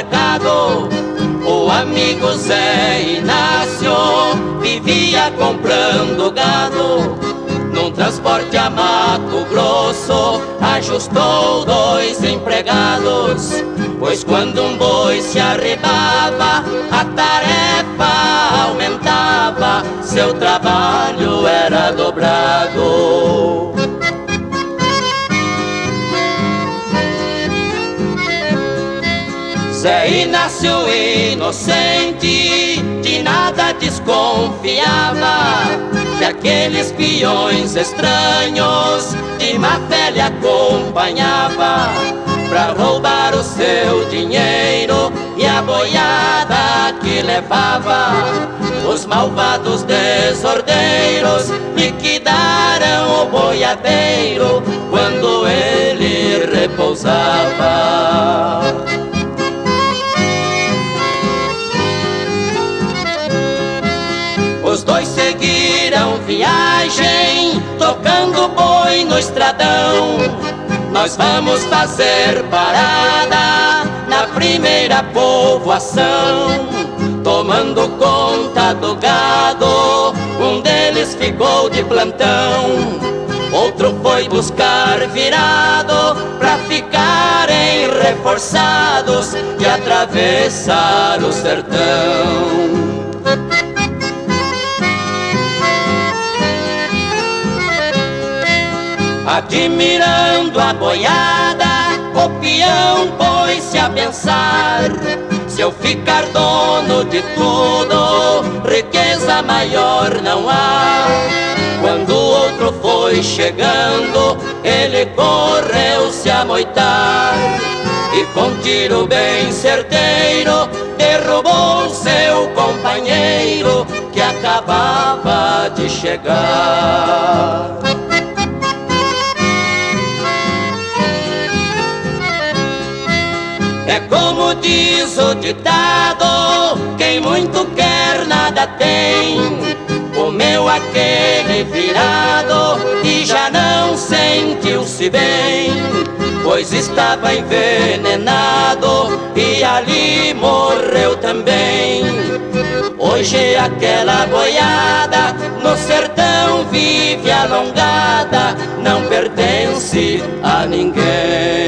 mercado. O amigo Zé Inácio vivia comprando gado. Num transporte a Mato Grosso ajustou 2 empregados, pois quando um boi se arribava, a tarefa aumentava, seu trabalho era dobrado. Zé Inácio inocente de nada desconfiava, que aqueles peões estranhos de má fé lhe acompanhava, pra roubar o seu dinheiro e a boiada que levava. Os malvados desordeiros liquidaram o boiadeiro quando ele repousava. Os dois seguiram viagem, tocando boi no estradão. Nós vamos fazer parada na primeira povoação. Tomando conta do gado, um deles ficou de plantão. Outro foi buscar virado pra ficarem reforçados e atravessar o sertão. Admirando a boiada, o peão pôs-se a pensar: se eu ficar dono de tudo, riqueza maior não há. Quando o outro foi chegando, ele correu-se a moitar, e com tiro bem certeiro derrubou seu companheiro que acabava de chegar. É como diz o ditado: quem muito quer nada tem. Comeu aquele virado e já não sentiu-se bem, pois estava envenenado e ali morreu também. Hoje aquela boiada no sertão vive alongada, não pertence a ninguém.